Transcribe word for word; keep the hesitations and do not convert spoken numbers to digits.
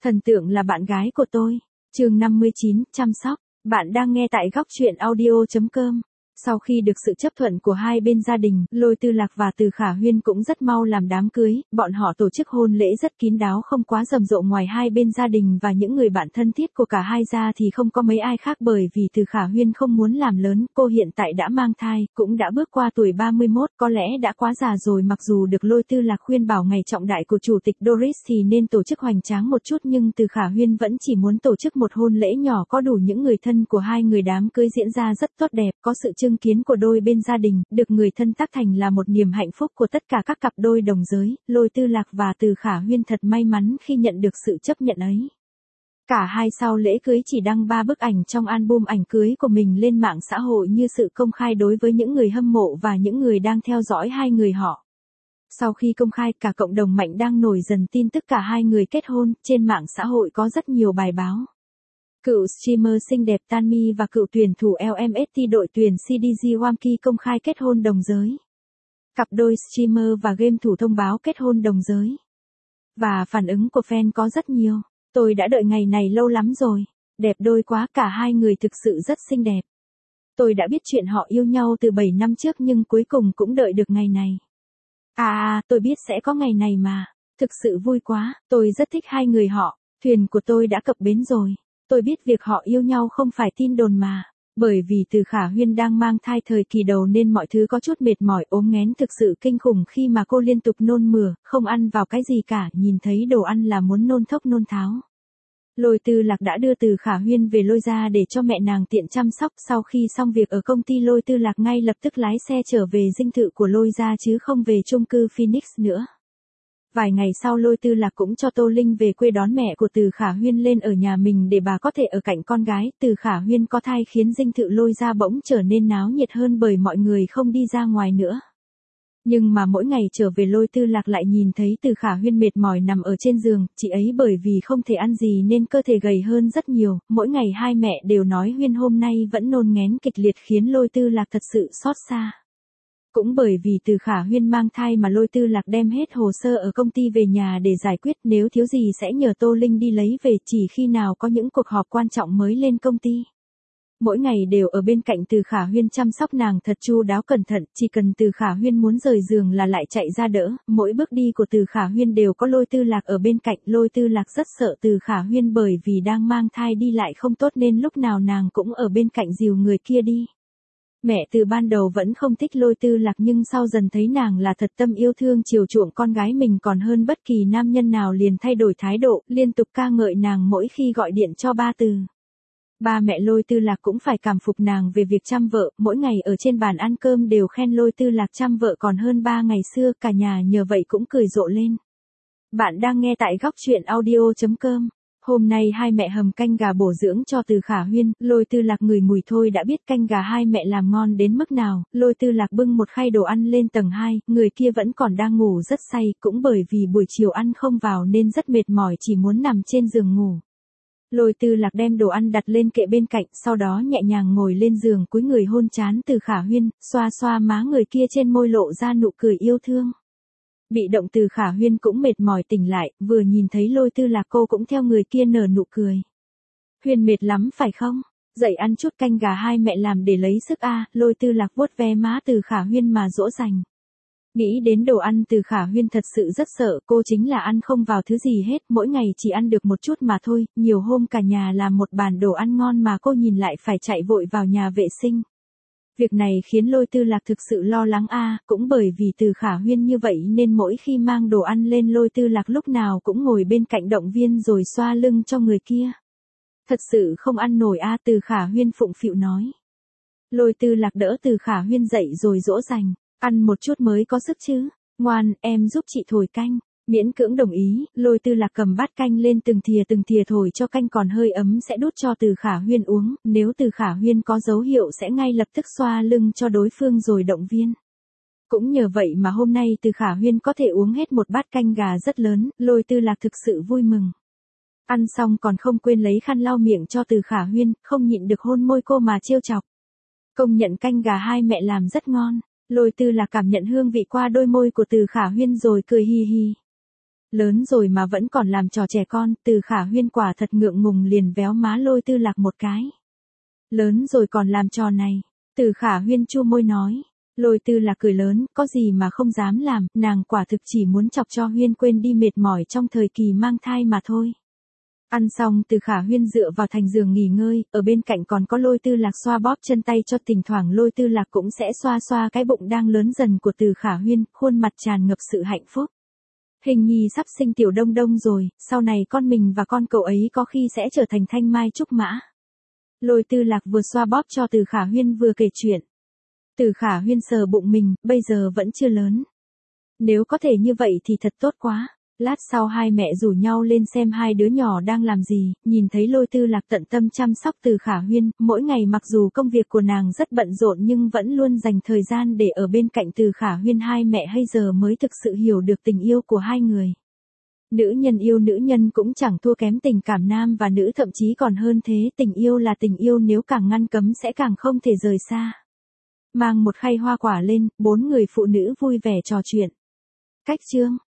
Thần tượng là bạn gái của tôi. Chương năm mươi chín, chăm sóc. Bạn đang nghe tại góc truyện audio chấm com. Sau khi được sự chấp thuận của hai bên gia đình, Lôi Tư Lạc và Từ Khả Huyên cũng rất mau làm đám cưới, bọn họ tổ chức hôn lễ rất kín đáo không quá rầm rộ, ngoài hai bên gia đình và những người bạn thân thiết của cả hai gia thì không có mấy ai khác, bởi vì Từ Khả Huyên không muốn làm lớn, cô hiện tại đã mang thai, cũng đã bước qua tuổi ba mươi mốt, có lẽ đã quá già rồi. Mặc dù được Lôi Tư Lạc khuyên bảo ngày trọng đại của Chủ tịch Doris thì nên tổ chức hoành tráng một chút, nhưng Từ Khả Huyên vẫn chỉ muốn tổ chức một hôn lễ nhỏ có đủ những người thân của hai người. Đám cưới diễn ra rất tốt đẹp, có sự chứng kiến của đôi bên gia đình, được người thân tác thành là một niềm hạnh phúc của tất cả các cặp đôi đồng giới. Lôi Tư Lạc và Từ Khả Huyên thật may mắn khi nhận được sự chấp nhận ấy. Cả hai sau lễ cưới chỉ đăng ba bức ảnh trong album ảnh cưới của mình lên mạng xã hội như sự công khai đối với những người hâm mộ và những người đang theo dõi hai người họ. Sau khi công khai, cả cộng đồng mạng đang nổi dần tin tức cả hai người kết hôn, trên mạng xã hội có rất nhiều bài báo. Cựu streamer xinh đẹp Tanmi và cựu tuyển thủ L M S T đội tuyển C D G Wamki công khai kết hôn đồng giới. Cặp đôi streamer và game thủ thông báo kết hôn đồng giới. Và phản ứng của fan có rất nhiều. Tôi đã đợi ngày này lâu lắm rồi. Đẹp đôi quá, cả hai người thực sự rất xinh đẹp. Tôi đã biết chuyện họ yêu nhau từ bảy năm trước nhưng cuối cùng cũng đợi được ngày này. À à, tôi biết sẽ có ngày này mà. Thực sự vui quá, tôi rất thích hai người họ. Thuyền của tôi đã cập bến rồi. Tôi biết việc họ yêu nhau không phải tin đồn mà. Bởi vì Từ Khả Huyên đang mang thai thời kỳ đầu nên mọi thứ có chút mệt mỏi, ốm nghén thực sự kinh khủng khi mà cô liên tục nôn mửa, không ăn vào cái gì cả, nhìn thấy đồ ăn là muốn nôn thốc nôn tháo. Lôi Tư Lạc đã đưa Từ Khả Huyên về Lôi gia để cho mẹ nàng tiện chăm sóc. Sau khi xong việc ở công ty, Lôi Tư Lạc ngay lập tức lái xe trở về dinh thự của Lôi gia chứ không về chung cư Phoenix nữa. Vài ngày sau, Lôi Tư Lạc cũng cho Tô Linh về quê đón mẹ của Từ Khả Huyên lên ở nhà mình để bà có thể ở cạnh con gái. Từ Khả Huyên có thai khiến dinh thự Lôi gia bỗng trở nên náo nhiệt hơn bởi mọi người không đi ra ngoài nữa. Nhưng mà mỗi ngày trở về, Lôi Tư Lạc lại nhìn thấy Từ Khả Huyên mệt mỏi nằm ở trên giường, chị ấy bởi vì không thể ăn gì nên cơ thể gầy hơn rất nhiều. Mỗi ngày hai mẹ đều nói Huyên hôm nay vẫn nôn nghén kịch liệt khiến Lôi Tư Lạc thật sự xót xa. Cũng bởi vì Từ Khả Huyên mang thai mà Lôi Tư Lạc đem hết hồ sơ ở công ty về nhà để giải quyết, nếu thiếu gì sẽ nhờ Tô Linh đi lấy về, chỉ khi nào có những cuộc họp quan trọng mới lên công ty. Mỗi ngày đều ở bên cạnh Từ Khả Huyên chăm sóc nàng thật chu đáo cẩn thận, chỉ cần Từ Khả Huyên muốn rời giường là lại chạy ra đỡ, mỗi bước đi của Từ Khả Huyên đều có Lôi Tư Lạc ở bên cạnh. Lôi Tư Lạc rất sợ Từ Khả Huyên bởi vì đang mang thai đi lại không tốt nên lúc nào nàng cũng ở bên cạnh dìu người kia đi. Mẹ từ ban đầu vẫn không thích Lôi Tư Lạc nhưng sau dần thấy nàng là thật tâm yêu thương chiều chuộng con gái mình còn hơn bất kỳ nam nhân nào, liền thay đổi thái độ, liên tục ca ngợi nàng mỗi khi gọi điện cho ba Từ. Ba mẹ Lôi Tư Lạc cũng phải cảm phục nàng về việc chăm vợ, mỗi ngày ở trên bàn ăn cơm đều khen Lôi Tư Lạc chăm vợ còn hơn ba ngày xưa, cả nhà nhờ vậy cũng cười rộ lên. Bạn đang nghe tại góc truyện audio chấm com. Hôm nay hai mẹ hầm canh gà bổ dưỡng cho Từ Khả Huyên, Lôi Tư Lạc ngửi mùi thôi đã biết canh gà hai mẹ làm ngon đến mức nào. Lôi Tư Lạc bưng một khay đồ ăn lên tầng hai, người kia vẫn còn đang ngủ rất say, cũng bởi vì buổi chiều ăn không vào nên rất mệt mỏi, chỉ muốn nằm trên giường ngủ. Lôi Tư Lạc đem đồ ăn đặt lên kệ bên cạnh, sau đó nhẹ nhàng ngồi lên giường cúi người hôn trán Từ Khả Huyên, xoa xoa má người kia trên môi lộ ra nụ cười yêu thương. Bị động Từ Khả Huyên cũng mệt mỏi tỉnh lại, vừa nhìn thấy Lôi Tư Lạc cô cũng theo người kia nở nụ cười. Huyên mệt lắm phải không? Dậy ăn chút canh gà hai mẹ làm để lấy sức a. À. Lôi Tư Lạc vuốt ve má Từ Khả Huyên mà dỗ dành. Nghĩ đến đồ ăn, Từ Khả Huyên thật sự rất sợ, cô chính là ăn không vào thứ gì hết, mỗi ngày chỉ ăn được một chút mà thôi, nhiều hôm cả nhà làm một bàn đồ ăn ngon mà cô nhìn lại phải chạy vội vào nhà vệ sinh. Việc này khiến Lôi Tư Lạc thực sự lo lắng a, à, cũng bởi vì Từ Khả Huyên như vậy nên mỗi khi mang đồ ăn lên, Lôi Tư Lạc lúc nào cũng ngồi bên cạnh động viên rồi xoa lưng cho người kia. Thật sự không ăn nổi a, à, Từ Khả Huyên phụng phịu nói. Lôi Tư Lạc đỡ Từ Khả Huyên dậy rồi dỗ dành, ăn một chút mới có sức chứ, ngoan, em giúp chị thổi canh. Miễn cưỡng đồng ý, Lôi Tư Lạc cầm bát canh lên từng thìa từng thìa thổi cho canh còn hơi ấm sẽ đút cho Từ Khả Huyên uống, nếu Từ Khả Huyên có dấu hiệu sẽ ngay lập tức xoa lưng cho đối phương rồi động viên. Cũng nhờ vậy mà hôm nay Từ Khả Huyên có thể uống hết một bát canh gà rất lớn, Lôi Tư Lạc thực sự vui mừng. Ăn xong còn không quên lấy khăn lau miệng cho Từ Khả Huyên, không nhịn được hôn môi cô mà trêu chọc. Công nhận canh gà hai mẹ làm rất ngon, Lôi Tư Lạc cảm nhận hương vị qua đôi môi của Từ Khả Huyên rồi cười hi hi. Lớn rồi mà vẫn còn làm trò trẻ con, Từ Khả Huyên quả thật ngượng ngùng liền véo má Lôi Tư Lạc một cái. Lớn rồi còn làm trò này. Từ Khả Huyên chu môi nói. Lôi Tư Lạc cười lớn, có gì mà không dám làm, nàng quả thực chỉ muốn chọc cho Huyên quên đi mệt mỏi trong thời kỳ mang thai mà thôi. Ăn xong Từ Khả Huyên dựa vào thành giường nghỉ ngơi, ở bên cạnh còn có Lôi Tư Lạc xoa bóp chân tay cho, thỉnh thoảng Lôi Tư Lạc cũng sẽ xoa xoa cái bụng đang lớn dần của Từ Khả Huyên, khuôn mặt tràn ngập sự hạnh phúc. Hình nhi sắp sinh tiểu đông đông rồi, sau này con mình và con cậu ấy có khi sẽ trở thành thanh mai trúc mã. Lôi Tư Lạc vừa xoa bóp cho Từ Khả Huyên vừa kể chuyện. Từ Khả Huyên sờ bụng mình, bây giờ vẫn chưa lớn. Nếu có thể như vậy thì thật tốt quá. Lát sau hai mẹ rủ nhau lên xem hai đứa nhỏ đang làm gì, nhìn thấy Lôi Tư Lạc tận tâm chăm sóc Từ Khả Huyên, mỗi ngày mặc dù công việc của nàng rất bận rộn nhưng vẫn luôn dành thời gian để ở bên cạnh Từ Khả Huyên, hai mẹ hay giờ mới thực sự hiểu được tình yêu của hai người. Nữ nhân yêu nữ nhân cũng chẳng thua kém tình cảm nam và nữ, thậm chí còn hơn thế, tình yêu là tình yêu, nếu càng ngăn cấm sẽ càng không thể rời xa. Mang một khay hoa quả lên, bốn người phụ nữ vui vẻ trò chuyện. Cách chương